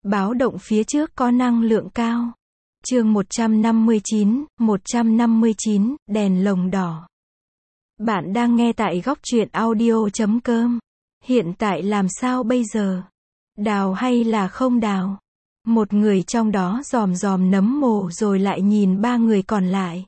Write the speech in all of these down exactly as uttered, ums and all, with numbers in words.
Báo động phía trước có năng lượng cao. Chương một trăm năm mươi chín, một trăm năm mươi chín, đèn lồng đỏ. Bạn đang nghe tại góc truyện audio chấm com. Hiện tại làm sao bây giờ? Đào hay là không đào? Một người trong đó dòm dòm nấm mồ rồi lại nhìn ba người còn lại.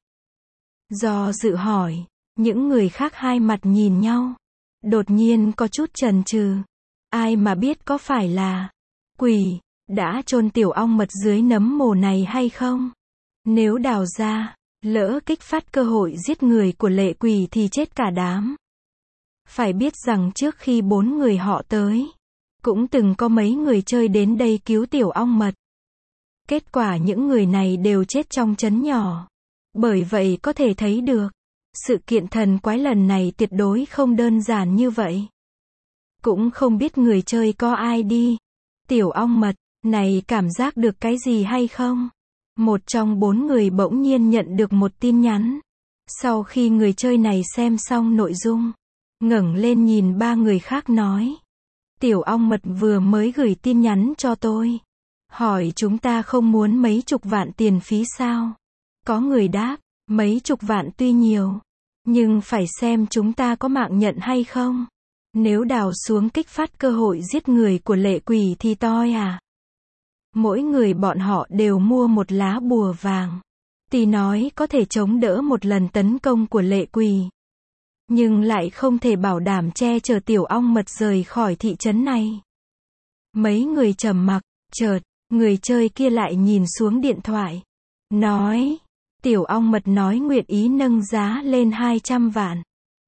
Do dự hỏi, những người khác hai mặt nhìn nhau. Đột nhiên có chút chần chừ. Ai mà biết có phải là quỷ đã chôn tiểu ong mật dưới nấm mồ này hay không? Nếu đào ra, lỡ kích phát cơ hội giết người của lệ quỷ thì chết cả đám. Phải biết rằng trước khi bốn người họ tới, cũng từng có mấy người chơi đến đây cứu tiểu ong mật. Kết quả những người này đều chết trong trấn nhỏ. Bởi vậy có thể thấy được, sự kiện thần quái lần này tuyệt đối không đơn giản như vậy. Cũng không biết người chơi có ai đi. Tiểu ong mật này cảm giác được cái gì hay không? Một trong bốn người bỗng nhiên nhận được một tin nhắn. Sau khi người chơi này xem xong nội dung, ngẩng lên nhìn ba người khác nói. Tiểu ong mật vừa mới gửi tin nhắn cho tôi. Hỏi chúng ta không muốn mấy chục vạn tiền phí sao? Có người đáp, mấy chục vạn tuy nhiều, nhưng phải xem chúng ta có mạng nhận hay không. Nếu đào xuống kích phát cơ hội giết người của lệ quỷ thì toi à. Mỗi người bọn họ đều mua một lá bùa vàng. Tuy nói có thể chống đỡ một lần tấn công của lệ quỷ, nhưng lại không thể bảo đảm che chở tiểu ong mật rời khỏi thị trấn này. Mấy người trầm mặc, chợt, người chơi kia lại nhìn xuống điện thoại. Nói, tiểu ong mật nói nguyện ý nâng giá lên hai trăm vạn.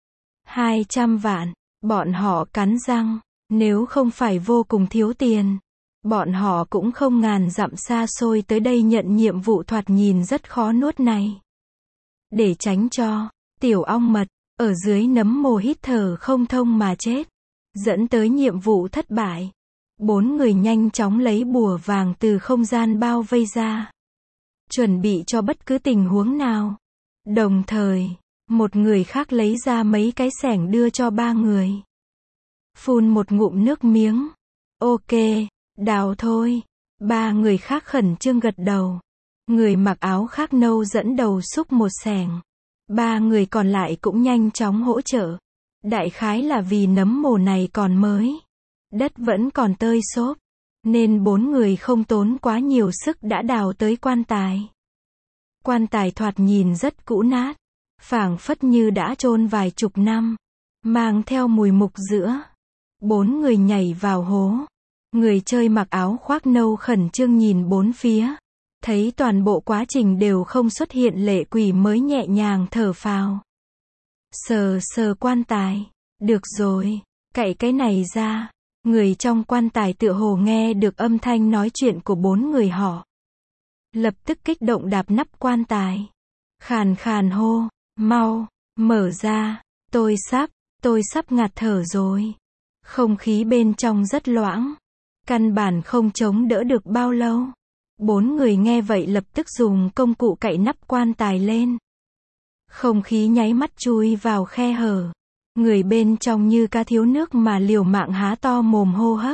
hai trăm vạn, bọn họ cắn răng, nếu không phải vô cùng thiếu tiền, bọn họ cũng không ngàn dặm xa xôi tới đây nhận nhiệm vụ thoạt nhìn rất khó nuốt này. Để tránh cho tiểu ong mật ở dưới nấm mồ hít thở không thông mà chết, dẫn tới nhiệm vụ thất bại, bốn người nhanh chóng lấy bùa vàng từ không gian bao vây ra, chuẩn bị cho bất cứ tình huống nào. Đồng thời, một người khác lấy ra mấy cái xẻng đưa cho ba người. Phun một ngụm nước miếng. Ok, đào thôi. Ba người khác khẩn trương gật đầu. Người mặc áo khác nâu dẫn đầu xúc một xẻng. Ba người còn lại cũng nhanh chóng hỗ trợ. Đại khái là vì nấm mồ này còn mới, đất vẫn còn tơi xốp, nên bốn người không tốn quá nhiều sức đã đào tới quan tài. Quan tài thoạt nhìn rất cũ nát, phảng phất như đã chôn vài chục năm, mang theo mùi mục giữa. Bốn người nhảy vào hố. Người chơi mặc áo khoác nâu khẩn trương nhìn bốn phía, thấy toàn bộ quá trình đều không xuất hiện lệ quỷ mới nhẹ nhàng thở phào. Sờ sờ quan tài, được rồi, cậy cái này ra. Người trong quan tài tựa hồ nghe được âm thanh nói chuyện của bốn người họ, lập tức kích động đạp nắp quan tài, khàn khàn hô, mau, mở ra, tôi sắp, tôi sắp ngạt thở rồi. Không khí bên trong rất loãng, căn bản không chống đỡ được bao lâu. Bốn người nghe vậy lập tức dùng công cụ cậy nắp quan tài lên. Không khí nháy mắt chui vào khe hở. Người bên trong như cá thiếu nước mà liều mạng há to mồm hô hấp.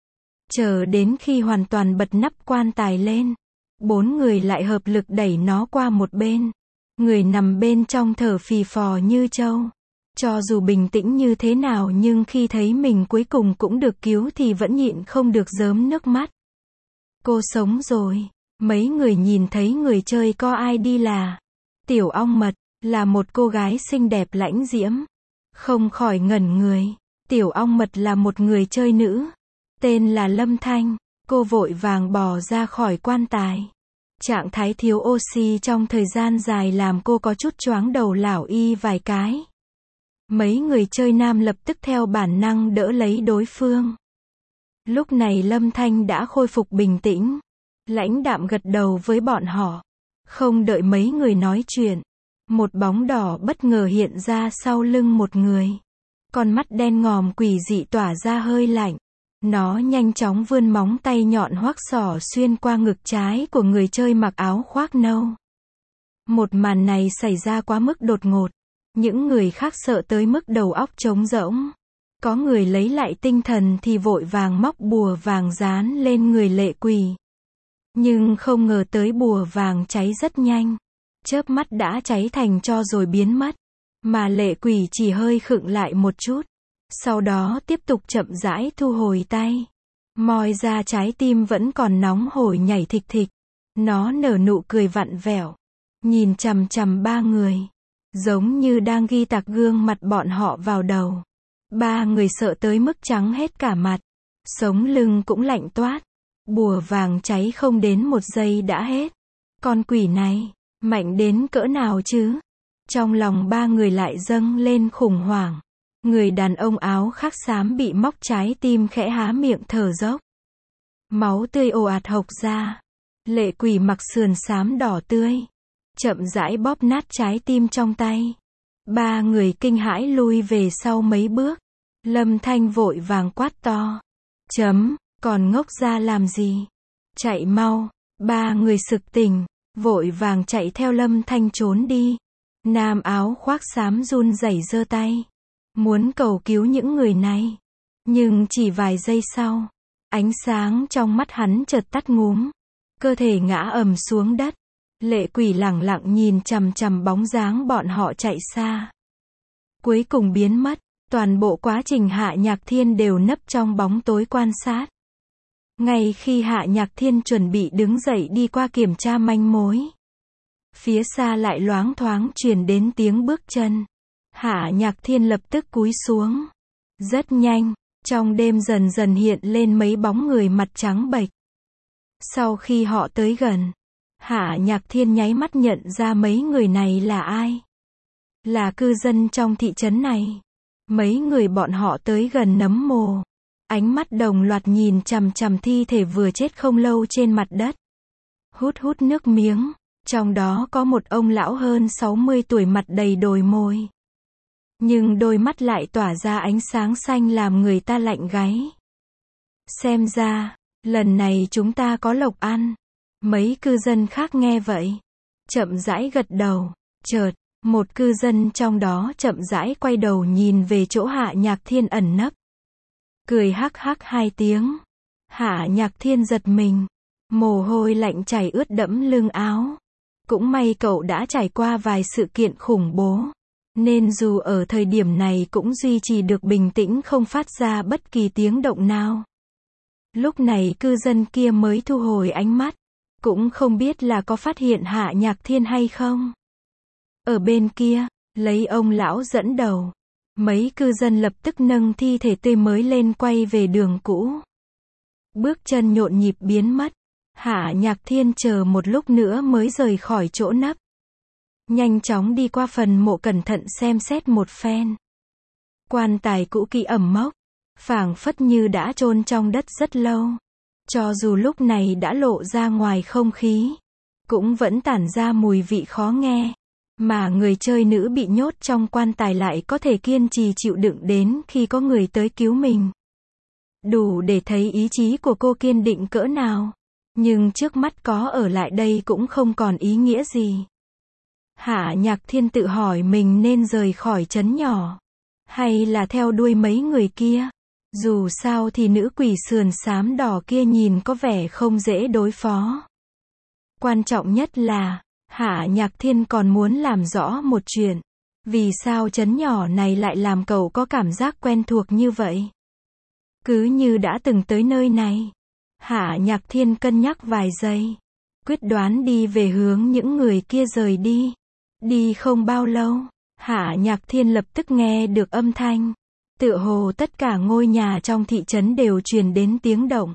Chờ đến khi hoàn toàn bật nắp quan tài lên, bốn người lại hợp lực đẩy nó qua một bên. Người nằm bên trong thở phì phò như trâu. Cho dù bình tĩnh như thế nào nhưng khi thấy mình cuối cùng cũng được cứu thì vẫn nhịn không được rớm nước mắt. Cô sống rồi. Mấy người nhìn thấy người chơi có ai đi là tiểu ong mật, là một cô gái xinh đẹp lãnh diễm. Không khỏi ngẩn người. Tiểu ong mật là một người chơi nữ, tên là Lâm Thanh. Cô vội vàng bò ra khỏi quan tài. Trạng thái thiếu oxy trong thời gian dài làm cô có chút choáng đầu lảo y vài cái. Mấy người chơi nam lập tức theo bản năng đỡ lấy đối phương. Lúc này Lâm Thanh đã khôi phục bình tĩnh, lãnh đạm gật đầu với bọn họ. Không đợi mấy người nói chuyện, một bóng đỏ bất ngờ hiện ra sau lưng một người. Con mắt đen ngòm quỷ dị tỏa ra hơi lạnh. Nó nhanh chóng vươn móng tay nhọn hoắc xỏ xuyên qua ngực trái của người chơi mặc áo khoác nâu. Một màn này xảy ra quá mức đột ngột. Những người khác sợ tới mức đầu óc trống rỗng. Có người lấy lại tinh thần thì vội vàng móc bùa vàng dán lên người lệ quỷ. Nhưng không ngờ tới bùa vàng cháy rất nhanh. Chớp mắt đã cháy thành tro rồi biến mất. Mà lệ quỷ chỉ hơi khựng lại một chút. Sau đó tiếp tục chậm rãi thu hồi tay. Moi ra trái tim vẫn còn nóng hổi nhảy thịch thịch. Nó nở nụ cười vặn vẹo. Nhìn chằm chằm ba người. Giống như đang ghi tạc gương mặt bọn họ vào đầu. Ba người sợ tới mức trắng hết cả mặt. Sống lưng cũng lạnh toát. Bùa vàng cháy không đến một giây đã hết. Con quỷ này, mạnh đến cỡ nào chứ? Trong lòng ba người lại dâng lên khủng hoảng. Người đàn ông áo khắc xám bị móc trái tim khẽ há miệng thở dốc. Máu tươi ồ ạt hộc ra. Lệ quỷ mặc sườn xám đỏ tươi. Chậm rãi bóp nát trái tim trong tay. Ba người kinh hãi lui về sau mấy bước. Lâm Thanh vội vàng quát to. Chấm, còn ngốc ra làm gì? Chạy mau. Ba người sực tỉnh, vội vàng chạy theo Lâm Thanh trốn đi. Nam áo khoác xám run rẩy giơ tay. Muốn cầu cứu những người này. Nhưng chỉ vài giây sau, ánh sáng trong mắt hắn chợt tắt ngúm. Cơ thể ngã ầm xuống đất. Lệ quỷ lẳng lặng nhìn chằm chằm bóng dáng bọn họ chạy xa. Cuối cùng biến mất. Toàn bộ quá trình Hạ Nhạc Thiên đều nấp trong bóng tối quan sát. Ngay khi Hạ Nhạc Thiên chuẩn bị đứng dậy đi qua kiểm tra manh mối, phía xa lại loáng thoáng truyền đến tiếng bước chân. Hạ Nhạc Thiên lập tức cúi xuống. Rất nhanh, trong đêm dần dần hiện lên mấy bóng người mặt trắng bệch. Sau khi họ tới gần, Hạ Nhạc Thiên nháy mắt nhận ra mấy người này là ai. Là cư dân trong thị trấn này. Mấy người bọn họ tới gần nấm mồ. Ánh mắt đồng loạt nhìn chằm chằm thi thể vừa chết không lâu trên mặt đất. Hút hút nước miếng. Trong đó có một ông lão hơn sáu mươi tuổi mặt đầy đồi mồi. Nhưng đôi mắt lại tỏa ra ánh sáng xanh làm người ta lạnh gáy. Xem ra, lần này chúng ta có lộc ăn. Mấy cư dân khác nghe vậy. Chậm rãi gật đầu. Chợt, một cư dân trong đó chậm rãi quay đầu nhìn về chỗ Hạ Nhạc Thiên ẩn nấp. Cười hắc hắc hai tiếng. Hạ Nhạc Thiên giật mình. Mồ hôi lạnh chảy ướt đẫm lưng áo. Cũng may cậu đã trải qua vài sự kiện khủng bố. Nên dù ở thời điểm này cũng duy trì được bình tĩnh không phát ra bất kỳ tiếng động nào. Lúc này cư dân kia mới thu hồi ánh mắt. Cũng không biết là có phát hiện Hạ Nhạc Thiên hay không. Ở bên kia, lấy ông lão dẫn đầu. Mấy cư dân lập tức nâng thi thể tươi mới lên quay về đường cũ. Bước chân nhộn nhịp biến mất. Hạ Nhạc Thiên chờ một lúc nữa mới rời khỏi chỗ nấp. Nhanh chóng đi qua phần mộ cẩn thận xem xét một phen. Quan tài cũ kỹ ẩm mốc. Phảng phất như đã chôn trong đất rất lâu. Cho dù lúc này đã lộ ra ngoài không khí. Cũng vẫn tản ra mùi vị khó nghe. Mà người chơi nữ bị nhốt trong quan tài lại có thể kiên trì chịu đựng đến khi có người tới cứu mình. Đủ để thấy ý chí của cô kiên định cỡ nào. Nhưng trước mắt có ở lại đây cũng không còn ý nghĩa gì. Hạ Nhạc Thiên tự hỏi mình nên rời khỏi trấn nhỏ. Hay là theo đuôi mấy người kia. Dù sao thì nữ quỷ sườn xám đỏ kia nhìn có vẻ không dễ đối phó. Quan trọng nhất là, Hạ Nhạc Thiên còn muốn làm rõ một chuyện. Vì sao trấn nhỏ này lại làm cậu có cảm giác quen thuộc như vậy? Cứ như đã từng tới nơi này. Hạ Nhạc Thiên cân nhắc vài giây. Quyết đoán đi về hướng những người kia rời đi. Đi không bao lâu, Hạ Nhạc Thiên lập tức nghe được âm thanh. Tựa hồ tất cả ngôi nhà trong thị trấn đều truyền đến tiếng động.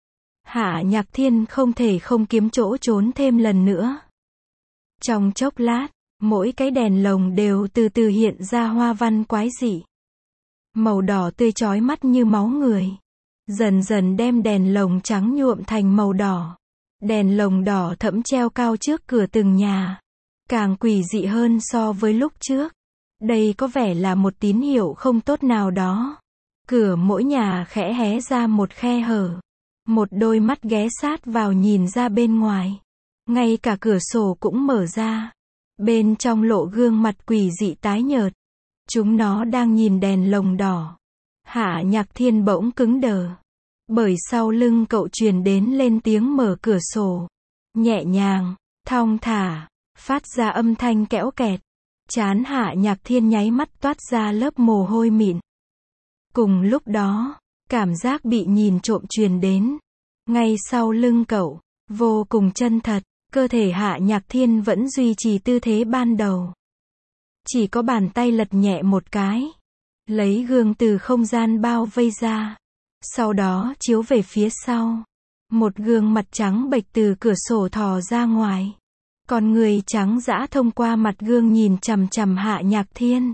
Hạ Nhạc Thiên không thể không kiếm chỗ trốn thêm lần nữa. Trong chốc lát, mỗi cái đèn lồng đều từ từ hiện ra hoa văn quái dị. Màu đỏ tươi chói mắt như máu người. Dần dần đem đèn lồng trắng nhuộm thành màu đỏ. Đèn lồng đỏ thẫm treo cao trước cửa từng nhà. Càng quỷ dị hơn so với lúc trước. Đây có vẻ là một tín hiệu không tốt nào đó. Cửa mỗi nhà khẽ hé ra một khe hở. Một đôi mắt ghé sát vào nhìn ra bên ngoài. Ngay cả cửa sổ cũng mở ra. Bên trong lộ gương mặt quỷ dị tái nhợt. Chúng nó đang nhìn đèn lồng đỏ. Hạ Nhạc Thiên bỗng cứng đờ. Bởi sau lưng cậu truyền đến lên tiếng mở cửa sổ. Nhẹ nhàng, thong thả, phát ra âm thanh kẽo kẹt. Trán Hạ Nhạc Thiên nháy mắt toát ra lớp mồ hôi mịn. Cùng lúc đó, cảm giác bị nhìn trộm truyền đến. Ngay sau lưng cậu, vô cùng chân thật, cơ thể Hạ Nhạc Thiên vẫn duy trì tư thế ban đầu. Chỉ có bàn tay lật nhẹ một cái, lấy gương từ không gian bao vây ra. Sau đó chiếu về phía sau. Một gương mặt trắng bệch từ cửa sổ thò ra ngoài. Con người trắng dã thông qua mặt gương nhìn chằm chằm Hạ Nhạc Thiên.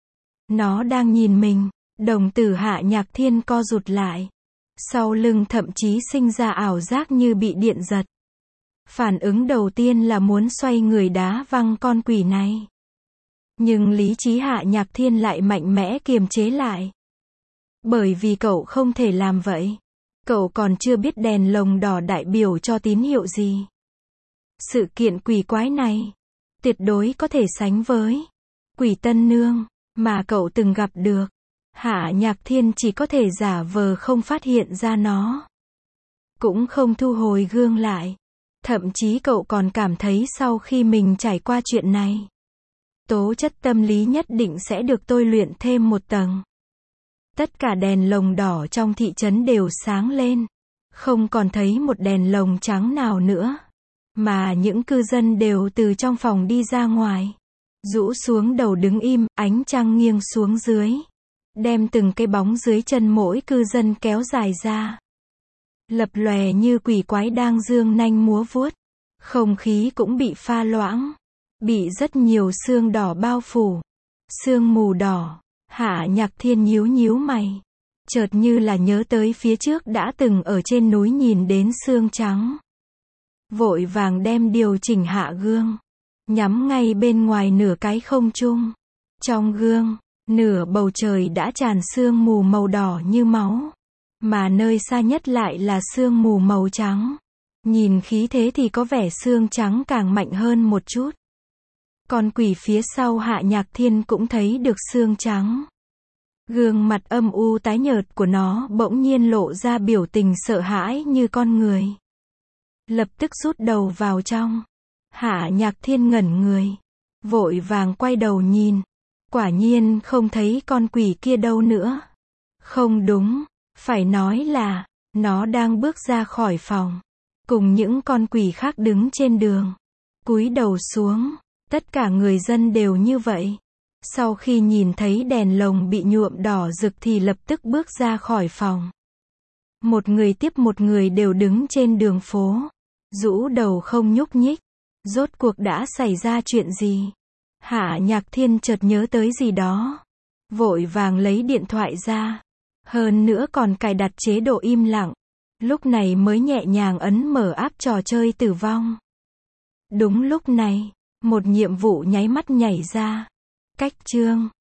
Nó đang nhìn mình. Đồng tử Hạ Nhạc Thiên co rụt lại. Sau lưng thậm chí sinh ra ảo giác như bị điện giật. Phản ứng đầu tiên là muốn xoay người đá văng con quỷ này. Nhưng lý trí Hạ Nhạc Thiên lại mạnh mẽ kiềm chế lại. Bởi vì cậu không thể làm vậy. Cậu còn chưa biết đèn lồng đỏ đại biểu cho tín hiệu gì. Sự kiện quỷ quái này, tuyệt đối có thể sánh với quỷ tân nương mà cậu từng gặp được. Hạ Nhạc Thiên chỉ có thể giả vờ không phát hiện ra nó. Cũng không thu hồi gương lại. Thậm chí cậu còn cảm thấy sau khi mình trải qua chuyện này, tố chất tâm lý nhất định sẽ được tôi luyện thêm một tầng. Tất cả đèn lồng đỏ trong thị trấn đều sáng lên. Không còn thấy một đèn lồng trắng nào nữa. Mà những cư dân đều từ trong phòng đi ra ngoài. Rũ xuống đầu đứng im, ánh trăng nghiêng xuống dưới. Đem từng cái bóng dưới chân mỗi cư dân kéo dài ra. Lập lòe như quỷ quái đang dương nanh múa vuốt. Không khí cũng bị pha loãng. Bị rất nhiều sương đỏ bao phủ. Sương mù đỏ. Hạ Nhạc Thiên nhíu nhíu mày. Chợt như là nhớ tới phía trước đã từng ở trên núi nhìn đến sương trắng. Vội vàng đem điều chỉnh hạ gương. Nhắm ngay bên ngoài nửa cái không trung. Trong gương, nửa bầu trời đã tràn sương mù màu đỏ như máu. Mà nơi xa nhất lại là sương mù màu trắng. Nhìn khí thế thì có vẻ sương trắng càng mạnh hơn một chút. Con quỷ phía sau Hạ Nhạc Thiên cũng thấy được sương trắng. Gương mặt âm u tái nhợt của nó bỗng nhiên lộ ra biểu tình sợ hãi như con người. Lập tức rút đầu vào trong. Hạ Nhạc Thiên ngẩn người. Vội vàng quay đầu nhìn. Quả nhiên không thấy con quỷ kia đâu nữa. Không đúng, phải nói là, nó đang bước ra khỏi phòng. Cùng những con quỷ khác đứng trên đường. Cúi đầu xuống. Tất cả người dân đều như vậy. Sau khi nhìn thấy đèn lồng bị nhuộm đỏ rực thì lập tức bước ra khỏi phòng. Một người tiếp một người đều đứng trên đường phố. Rũ đầu không nhúc nhích. Rốt cuộc đã xảy ra chuyện gì? Hạ Nhạc Thiên chợt nhớ tới gì đó. Vội vàng lấy điện thoại ra. Hơn nữa còn cài đặt chế độ im lặng. Lúc này mới nhẹ nhàng ấn mở app trò chơi tử vong. Đúng lúc này, một nhiệm vụ nháy mắt nhảy ra. Cách chương